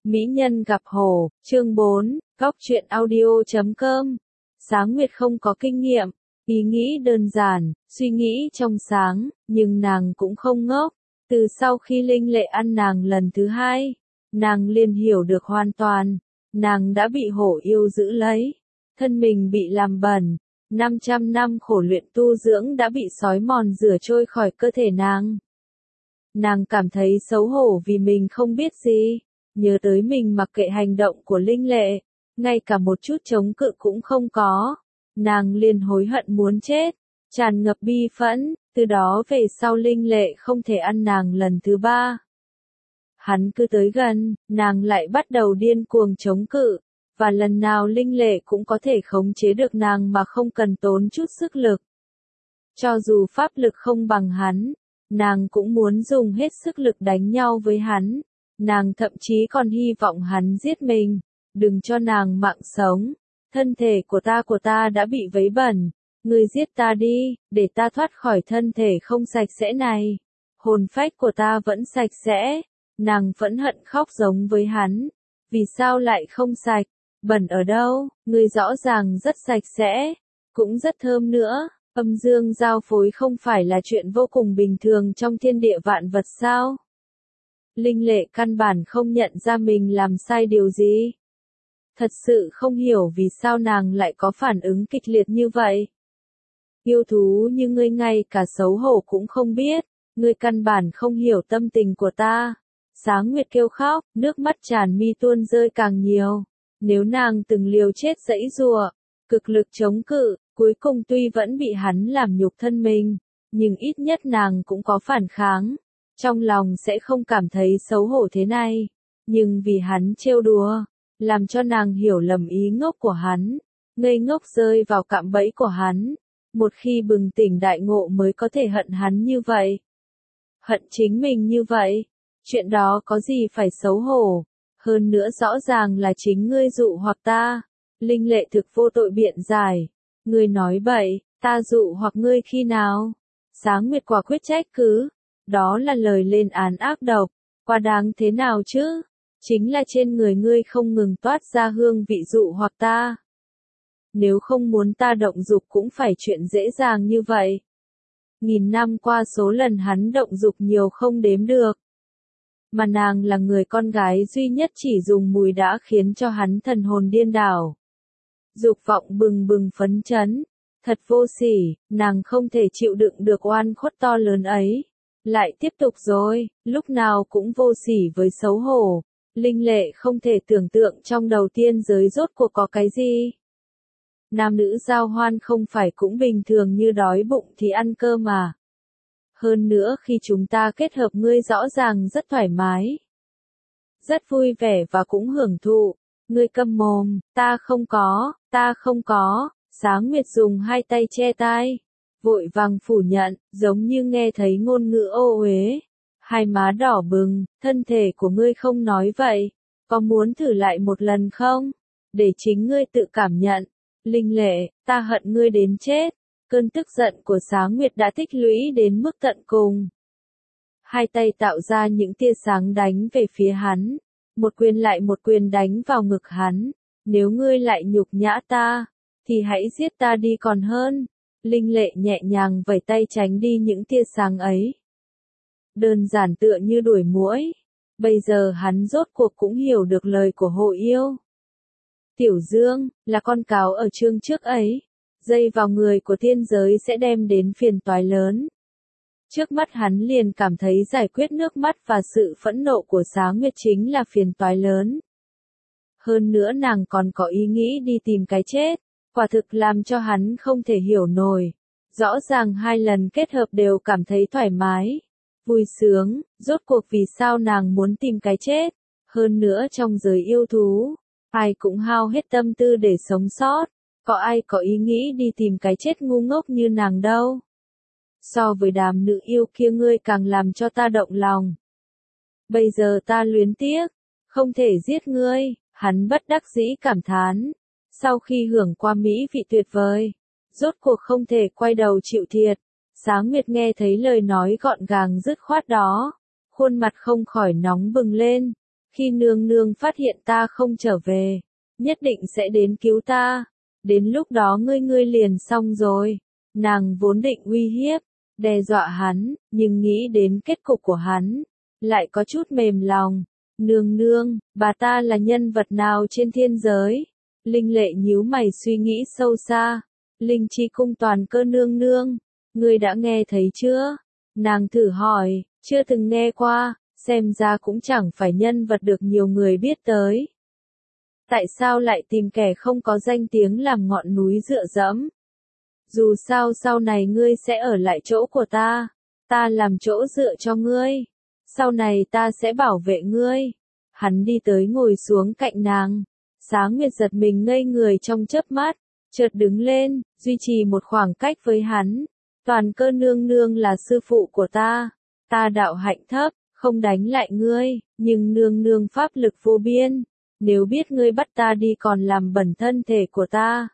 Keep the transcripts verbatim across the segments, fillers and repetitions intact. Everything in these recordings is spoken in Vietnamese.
Mỹ nhân gặp hổ, chương bốn, góc truyện audio chấm com. Sáng Nguyệt không có kinh nghiệm, ý nghĩ đơn giản, suy nghĩ trong sáng, nhưng nàng cũng không ngốc. Từ sau khi Linh Lệ ăn nàng lần thứ hai, nàng liền hiểu được hoàn toàn, nàng đã bị hổ yêu giữ lấy, thân mình bị làm bẩn, năm trăm năm khổ luyện tu dưỡng đã bị sói mòn rửa trôi khỏi cơ thể nàng. Nàng cảm thấy xấu hổ vì mình không biết gì, nhớ tới mình mặc kệ hành động của Linh Lệ, ngay cả một chút chống cự cũng không có, nàng liền hối hận muốn chết, tràn ngập bi phẫn, từ đó về sau Linh Lệ không thể ăn nàng lần thứ ba. Hắn cứ tới gần, nàng lại bắt đầu điên cuồng chống cự, và lần nào Linh Lệ cũng có thể khống chế được nàng mà không cần tốn chút sức lực. Cho dù pháp lực không bằng hắn, nàng cũng muốn dùng hết sức lực đánh nhau với hắn. Nàng thậm chí còn hy vọng hắn giết mình, đừng cho nàng mạng sống. Thân thể của ta của ta đã bị vấy bẩn, ngươi giết ta đi, để ta thoát khỏi thân thể không sạch sẽ này. Hồn phách của ta vẫn sạch sẽ, nàng phẫn hận khóc giống với hắn. Vì sao lại không sạch, bẩn ở đâu, ngươi rõ ràng rất sạch sẽ, cũng rất thơm nữa. Âm dương giao phối không phải là chuyện vô cùng bình thường trong thiên địa vạn vật sao? Linh Lệ căn bản không nhận ra mình làm sai điều gì. Thật sự không hiểu vì sao nàng lại có phản ứng kịch liệt như vậy. Yêu thú như ngươi ngay cả xấu hổ cũng không biết, ngươi căn bản không hiểu tâm tình của ta. Sáng Nguyệt kêu khóc, nước mắt tràn mi tuôn rơi càng nhiều. Nếu nàng từng liều chết giãy giụa, cực lực chống cự, cuối cùng tuy vẫn bị hắn làm nhục thân mình, nhưng ít nhất nàng cũng có phản kháng. Trong lòng sẽ không cảm thấy xấu hổ thế này, nhưng vì hắn trêu đùa, làm cho nàng hiểu lầm ý ngốc của hắn, ngây ngốc rơi vào cạm bẫy của hắn. Một khi bừng tỉnh đại ngộ mới có thể hận hắn như vậy. Hận chính mình như vậy, chuyện đó có gì phải xấu hổ, hơn nữa rõ ràng là chính ngươi dụ hoặc ta. Linh Lệ thực vô tội biện giải, ngươi nói bậy, ta dụ hoặc ngươi khi nào? Sáng Nguyệt quả quyết trách cứ. Đó là lời lên án ác độc, quá đáng thế nào chứ? Chính là trên người ngươi không ngừng toát ra hương vị dụ hoặc ta. Nếu không muốn ta động dục cũng phải chuyện dễ dàng như vậy. Nghìn năm qua số lần hắn động dục nhiều không đếm được. Mà nàng là người con gái duy nhất chỉ dùng mùi đã khiến cho hắn thần hồn điên đảo. Dục vọng bừng bừng phấn chấn, thật vô sỉ, nàng không thể chịu đựng được oan khuất to lớn ấy. Lại tiếp tục rồi, lúc nào cũng vô sỉ với xấu hổ. Linh Lệ không thể tưởng tượng trong đầu tiên giới rốt cuộc có cái gì. Nam nữ giao hoan không phải cũng bình thường như đói bụng thì ăn cơm mà. Hơn nữa khi chúng ta kết hợp ngươi rõ ràng rất thoải mái. Rất vui vẻ và cũng hưởng thụ. Ngươi câm mồm, ta không có, ta không có. Sáng Nguyệt dùng hai tay che tai, vội vàng phủ nhận, giống như nghe thấy ngôn ngữ ô uế. Hai má đỏ bừng, thân thể của ngươi không nói vậy, có muốn thử lại một lần không? Để chính ngươi tự cảm nhận. Linh Lệ, ta hận ngươi đến chết. Cơn tức giận của Sáng Nguyệt đã tích lũy đến mức tận cùng. Hai tay tạo ra những tia sáng đánh về phía hắn, một quyền lại một quyền đánh vào ngực hắn. Nếu ngươi lại nhục nhã ta, thì hãy giết ta đi còn hơn. Linh Lệ nhẹ nhàng vẩy tay tránh đi những tia sáng ấy. Đơn giản tựa như đuổi muỗi. Bây giờ hắn rốt cuộc cũng hiểu được lời của Hồ Yêu. Tiểu Dương, là con cáo ở chương trước ấy. Dây vào người của thiên giới sẽ đem đến phiền toái lớn. Trước mắt hắn liền cảm thấy giải quyết nước mắt và sự phẫn nộ của Sáng Nguyệt chính là phiền toái lớn. Hơn nữa nàng còn có ý nghĩ đi tìm cái chết. Quả thực làm cho hắn không thể hiểu nổi. Rõ ràng hai lần kết hợp đều cảm thấy thoải mái, vui sướng, rốt cuộc vì sao nàng muốn tìm cái chết. Hơn nữa trong giới yêu thú, ai cũng hao hết tâm tư để sống sót, có ai có ý nghĩ đi tìm cái chết ngu ngốc như nàng đâu. So với đám nữ yêu kia ngươi càng làm cho ta động lòng. Bây giờ ta luyến tiếc, không thể giết ngươi, hắn bất đắc dĩ cảm thán. Sau khi hưởng qua mỹ vị tuyệt vời, rốt cuộc không thể quay đầu chịu thiệt. Sáng Nguyệt nghe thấy lời nói gọn gàng dứt khoát đó, khuôn mặt không khỏi nóng bừng lên. Khi nương nương phát hiện ta không trở về, nhất định sẽ đến cứu ta. Đến lúc đó ngươi ngươi liền xong rồi. Nàng vốn định uy hiếp, đe dọa hắn, nhưng nghĩ đến kết cục của hắn, lại có chút mềm lòng. Nương nương, bà ta là nhân vật nào trên thiên giới? Linh Lệ nhíu mày suy nghĩ sâu xa. Linh Chi cung toàn cơ nương nương, ngươi đã nghe thấy chưa? Nàng thử hỏi, chưa từng nghe qua, xem ra cũng chẳng phải nhân vật được nhiều người biết tới. Tại sao lại tìm kẻ không có danh tiếng làm ngọn núi dựa dẫm? Dù sao sau này ngươi sẽ ở lại chỗ của ta, ta làm chỗ dựa cho ngươi. Sau này ta sẽ bảo vệ ngươi. Hắn đi tới ngồi xuống cạnh nàng. Xá Nguyệt giật mình ngây người trong chớp mắt, chợt đứng lên, duy trì một khoảng cách với hắn. Toàn cơ nương nương là sư phụ của ta, ta đạo hạnh thấp, không đánh lại ngươi, nhưng nương nương pháp lực vô biên, nếu biết ngươi bắt ta đi còn làm bẩn thân thể của ta,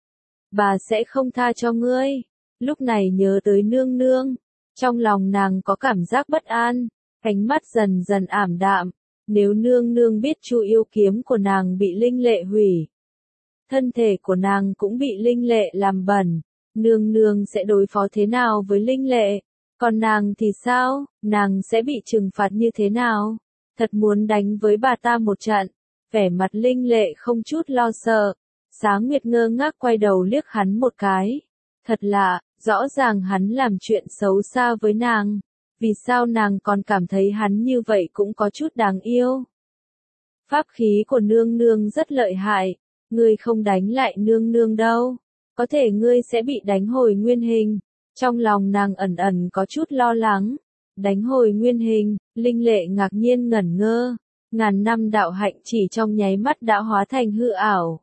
bà sẽ không tha cho ngươi. Lúc này nhớ tới nương nương, trong lòng nàng có cảm giác bất an, ánh mắt dần dần ảm đạm. Nếu nương nương biết Chu yêu kiếm của nàng bị Linh Lệ hủy, thân thể của nàng cũng bị Linh Lệ làm bẩn, nương nương sẽ đối phó thế nào với Linh Lệ? Còn nàng thì sao? Nàng sẽ bị trừng phạt như thế nào? Thật muốn đánh với bà ta một trận. Vẻ mặt Linh Lệ không chút lo sợ. Xá Nguyệt ngơ ngác quay đầu liếc hắn một cái. Thật lạ, rõ ràng hắn làm chuyện xấu xa với nàng. Vì sao nàng còn cảm thấy hắn như vậy cũng có chút đáng yêu? Pháp khí của nương nương rất lợi hại. Ngươi không đánh lại nương nương đâu. Có thể ngươi sẽ bị đánh hồi nguyên hình. Trong lòng nàng ẩn ẩn có chút lo lắng. Đánh hồi nguyên hình, Linh Lệ ngạc nhiên ngẩn ngơ. Ngàn năm đạo hạnh chỉ trong nháy mắt đã hóa thành hư ảo.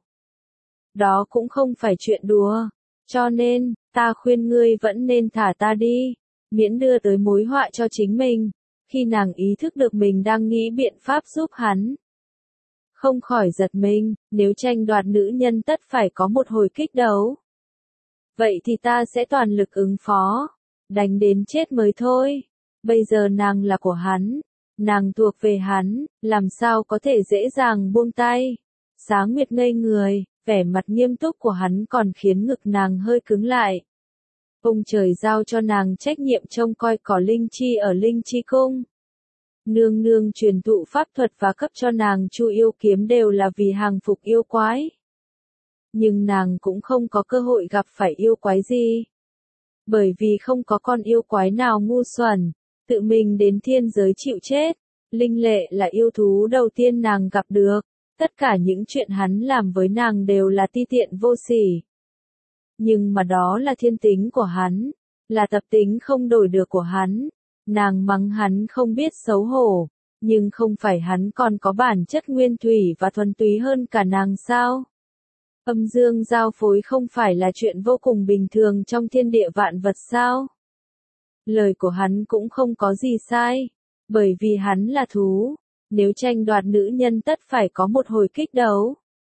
Đó cũng không phải chuyện đùa. Cho nên, ta khuyên ngươi vẫn nên thả ta đi. Miễn đưa tới mối họa cho chính mình. Khi nàng ý thức được mình đang nghĩ biện pháp giúp hắn, không khỏi giật mình, nếu tranh đoạt nữ nhân tất phải có một hồi kích đấu. Vậy thì ta sẽ toàn lực ứng phó, đánh đến chết mới thôi. Bây giờ nàng là của hắn, nàng thuộc về hắn, làm sao có thể dễ dàng buông tay. Xá Nguyệt ngây người, vẻ mặt nghiêm túc của hắn còn khiến ngực nàng hơi cứng lại. Ông trời giao cho nàng trách nhiệm trông coi cỏ linh chi ở Linh Chi cung. Nương nương truyền thụ pháp thuật và cấp cho nàng Chu yêu kiếm đều là vì hàng phục yêu quái. Nhưng nàng cũng không có cơ hội gặp phải yêu quái gì. Bởi vì không có con yêu quái nào ngu xuẩn, tự mình đến thiên giới chịu chết. Linh Lệ là yêu thú đầu tiên nàng gặp được. Tất cả những chuyện hắn làm với nàng đều là ti tiện vô sỉ. Nhưng mà đó là thiên tính của hắn, là tập tính không đổi được của hắn. Nàng mắng hắn không biết xấu hổ, nhưng không phải hắn còn có bản chất nguyên thủy và thuần túy hơn cả nàng sao? Âm dương giao phối không phải là chuyện vô cùng bình thường trong thiên địa vạn vật sao? Lời của hắn cũng không có gì sai, bởi vì hắn là thú, nếu tranh đoạt nữ nhân tất phải có một hồi kích đấu.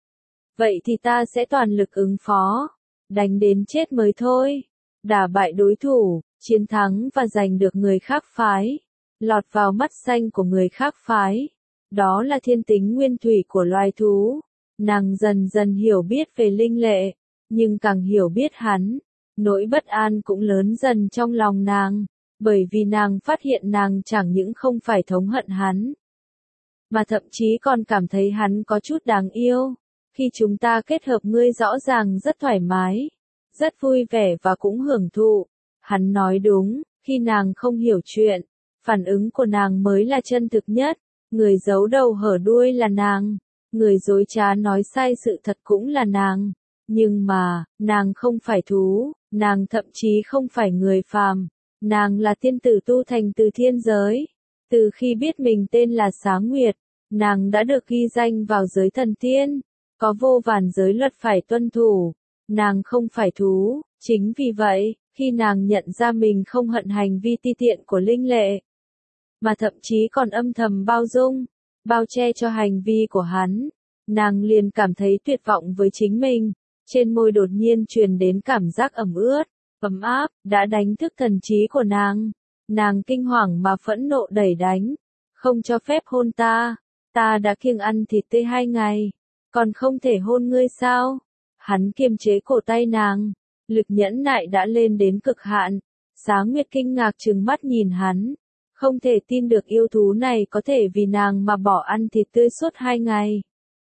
Vậy thì ta sẽ toàn lực ứng phó, đánh đến chết mới thôi, đả bại đối thủ, chiến thắng và giành được người khác phái, lọt vào mắt xanh của người khác phái. Đó là thiên tính nguyên thủy của loài thú. Nàng dần dần hiểu biết về Linh Lệ, nhưng càng hiểu biết hắn, nỗi bất an cũng lớn dần trong lòng nàng, bởi vì nàng phát hiện nàng chẳng những không phải thống hận hắn, mà thậm chí còn cảm thấy hắn có chút đáng yêu. Khi chúng ta kết hợp ngươi rõ ràng rất thoải mái, rất vui vẻ và cũng hưởng thụ. Hắn nói đúng, khi nàng không hiểu chuyện, phản ứng của nàng mới là chân thực nhất. Người giấu đầu hở đuôi là nàng, người dối trá nói sai sự thật cũng là nàng. Nhưng mà, nàng không phải thú, nàng thậm chí không phải người phàm, nàng là tiên tử tu thành từ thiên giới. Từ khi biết mình tên là Xá Nguyệt, nàng đã được ghi danh vào giới thần tiên, có vô vàn giới luật phải tuân thủ. Nàng không phải thú, chính vì vậy, khi nàng nhận ra mình không hận hành vi ti tiện của Linh Lệ, mà thậm chí còn âm thầm bao dung, bao che cho hành vi của hắn, nàng liền cảm thấy tuyệt vọng với chính mình. Trên môi đột nhiên truyền đến cảm giác ẩm ướt, ấm áp, đã đánh thức thần trí của nàng. Nàng kinh hoàng mà phẫn nộ đẩy đánh, không cho phép hôn ta, Ta đã kiêng ăn thịt tươi hai ngày, còn không thể hôn ngươi sao? Hắn kiềm chế cổ tay nàng, lực nhẫn nại đã lên đến cực hạn. Xá Nguyệt kinh ngạc trừng mắt nhìn hắn, không thể tin được yêu thú này có thể vì nàng mà bỏ ăn thịt tươi suốt hai ngày.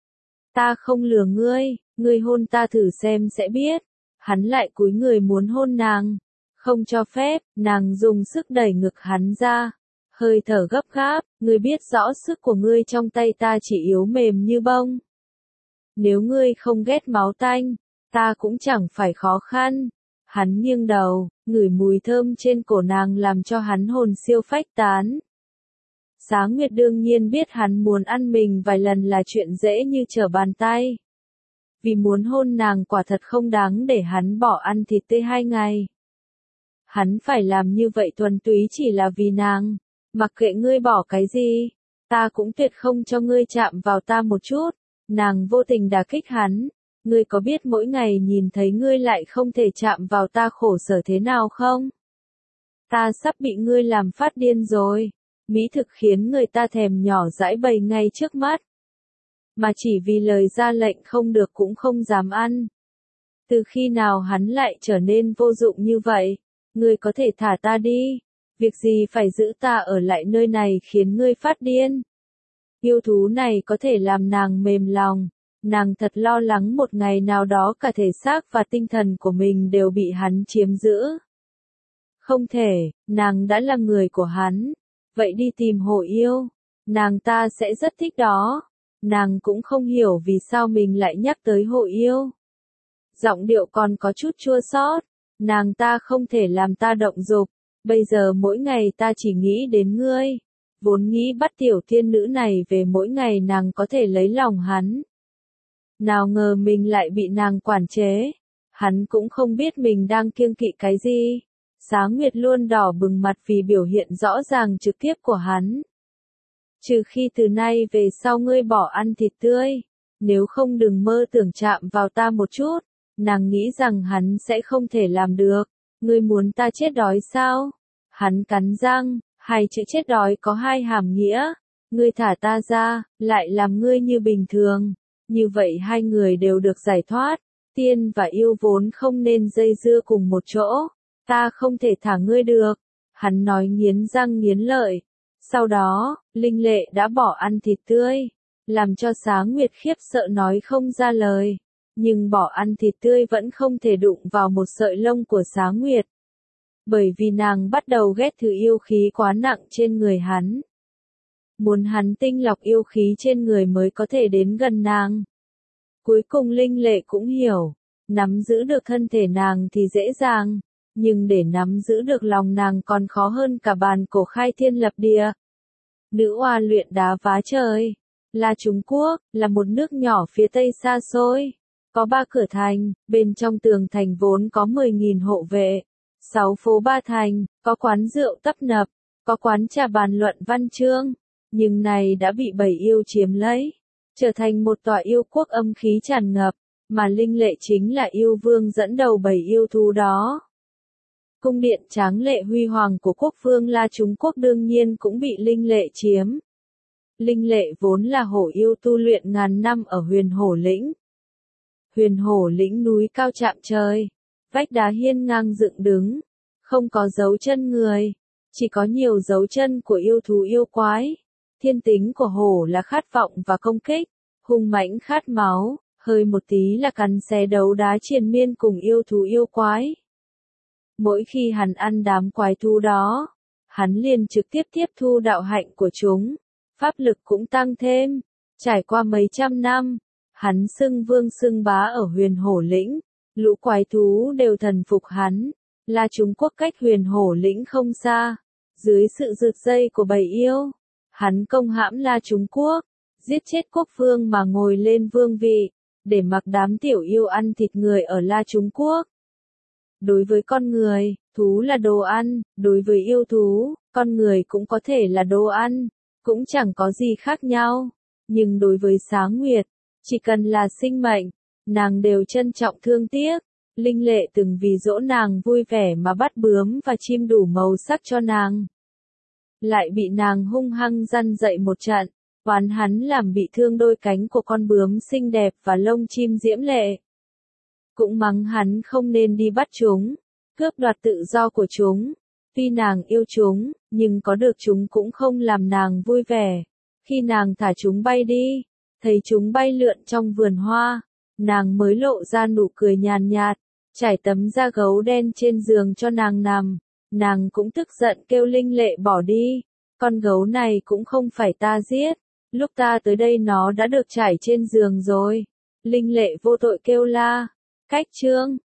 Ta không lừa ngươi, ngươi hôn ta thử xem sẽ biết. Hắn lại cúi người muốn hôn nàng, không cho phép, nàng dùng sức đẩy ngực hắn ra, hơi thở gấp gáp, ngươi biết rõ sức của ngươi trong tay ta chỉ yếu mềm như bông. Nếu ngươi không ghét máu tanh, ta cũng chẳng phải khó khăn. Hắn nghiêng đầu, ngửi mùi thơm trên cổ nàng làm cho hắn hồn siêu phách tán. Xá Nguyệt đương nhiên biết hắn muốn ăn mình vài lần là chuyện dễ như trở bàn tay. Vì muốn hôn nàng quả thật không đáng để hắn bỏ ăn thịt tươi hai ngày. Hắn phải làm như vậy thuần túy chỉ là vì nàng. Mặc kệ ngươi bỏ cái gì, ta cũng tuyệt không cho ngươi chạm vào ta một chút. Nàng vô tình đả kích hắn. Ngươi có biết mỗi ngày nhìn thấy ngươi lại không thể chạm vào ta khổ sở thế nào không? Ta sắp bị ngươi làm phát điên rồi. Mỹ thực khiến người ta thèm nhỏ dãi bầy ngay trước mắt. Mà chỉ vì lời ra lệnh không được cũng không dám ăn. Từ khi nào hắn lại trở nên vô dụng như vậy? Ngươi có thể thả ta đi. Việc gì phải giữ ta ở lại nơi này khiến ngươi phát điên? Yêu thú này có thể làm nàng mềm lòng. Nàng thật lo lắng một ngày nào đó cả thể xác và tinh thần của mình đều bị hắn chiếm giữ. Không thể, nàng đã là người của hắn. Vậy đi tìm hổ yêu. Nàng ta sẽ rất thích đó. Nàng cũng không hiểu vì sao mình lại nhắc tới hổ yêu. Giọng điệu còn có chút chua xót. Nàng ta không thể làm ta động dục. Bây giờ mỗi ngày ta chỉ nghĩ đến ngươi. Vốn nghĩ bắt tiểu thiên nữ này về mỗi ngày nàng có thể lấy lòng hắn. Nào ngờ mình lại bị nàng quản chế. Hắn cũng không biết mình đang kiêng kỵ cái gì. Xá Nguyệt luôn đỏ bừng mặt vì biểu hiện rõ ràng trực tiếp của hắn. Trừ khi từ nay về sau ngươi bỏ ăn thịt tươi. Nếu không đừng mơ tưởng chạm vào ta một chút. Nàng nghĩ rằng hắn sẽ không thể làm được. Ngươi muốn ta chết đói sao? Hắn cắn răng, hai chữ chết đói có hai hàm nghĩa. Ngươi thả ta ra, lại làm ngươi như bình thường. Như vậy hai người đều được giải thoát. Tiên và yêu vốn không nên dây dưa cùng một chỗ. Ta không thể thả ngươi được. Hắn nói nghiến răng nghiến lợi. Sau đó, Linh Lệ đã bỏ ăn thịt tươi. Làm cho Xá Nguyệt khiếp sợ nói không ra lời. Nhưng bỏ ăn thịt tươi vẫn không thể đụng vào một sợi lông của Xá Nguyệt. Bởi vì nàng bắt đầu ghét thứ yêu khí quá nặng trên người hắn. Muốn hắn tinh lọc yêu khí trên người mới có thể đến gần nàng. Cuối cùng Linh Lệ cũng hiểu. Nắm giữ được thân thể nàng thì dễ dàng. Nhưng để nắm giữ được lòng nàng còn khó hơn cả bàn cổ khai thiên lập địa. Nữ oa luyện đá phá trời. Là Trung Quốc, là một nước nhỏ phía tây xa xôi. Có ba cửa thành, bên trong tường thành vốn có mười nghìn hộ vệ. Sáu phố ba thành, có quán rượu tấp nập, có quán trà bàn luận văn chương. Nhưng này đã bị bầy yêu chiếm lấy. Trở thành một tòa yêu quốc âm khí tràn ngập. Mà Linh Lệ chính là yêu vương dẫn đầu bầy yêu thú đó. Cung điện tráng lệ huy hoàng của quốc vương La Trung Quốc đương nhiên cũng bị Linh Lệ chiếm. Linh Lệ vốn là hổ yêu tu luyện ngàn năm ở Huyền Hổ Lĩnh. Huyền Hổ Lĩnh núi cao chạm trời, vách đá hiên ngang dựng đứng, không có dấu chân người, chỉ có nhiều dấu chân của yêu thú yêu quái. Thiên tính của hổ là khát vọng và công kích, hung mãnh khát máu, hơi một tí là cắn xé đấu đá triền miên cùng yêu thú yêu quái. Mỗi khi hắn ăn đám quái thú đó, hắn liền trực tiếp tiếp thu đạo hạnh của chúng, pháp lực cũng tăng thêm. Trải qua mấy trăm năm, hắn xưng vương xưng bá ở Huyền Hổ Lĩnh, lũ quái thú đều thần phục hắn. La Trung Quốc cách Huyền Hổ Lĩnh không xa, dưới sự rượt dây của bầy yêu, hắn công hãm La Trung Quốc, giết chết quốc vương mà ngồi lên vương vị, để mặc đám tiểu yêu ăn thịt người ở La Trung Quốc. Đối với con người, thú là đồ ăn, đối với yêu thú, con người cũng có thể là đồ ăn, cũng chẳng có gì khác nhau. Nhưng đối với Xá Nguyệt, chỉ cần là sinh mệnh, nàng đều trân trọng thương tiếc. Linh Lệ từng vì dỗ nàng vui vẻ mà bắt bướm và chim đủ màu sắc cho nàng. Lại bị nàng hung hăng răn dậy một trận, Oán hắn làm bị thương đôi cánh của con bướm xinh đẹp và lông chim diễm lệ. Cũng mắng hắn không nên đi bắt chúng, cướp đoạt tự do của chúng. Tuy nàng yêu chúng, nhưng có được chúng cũng không làm nàng vui vẻ. Khi nàng thả chúng bay đi, thấy chúng bay lượn trong vườn hoa, nàng mới lộ ra nụ cười nhàn nhạt, trải tấm da gấu đen trên giường cho nàng nằm. Nàng cũng tức giận kêu Linh Lệ bỏ đi, con gấu này cũng không phải ta giết, lúc ta tới đây nó đã được trải trên giường rồi. Linh Lệ vô tội kêu la, cách chương.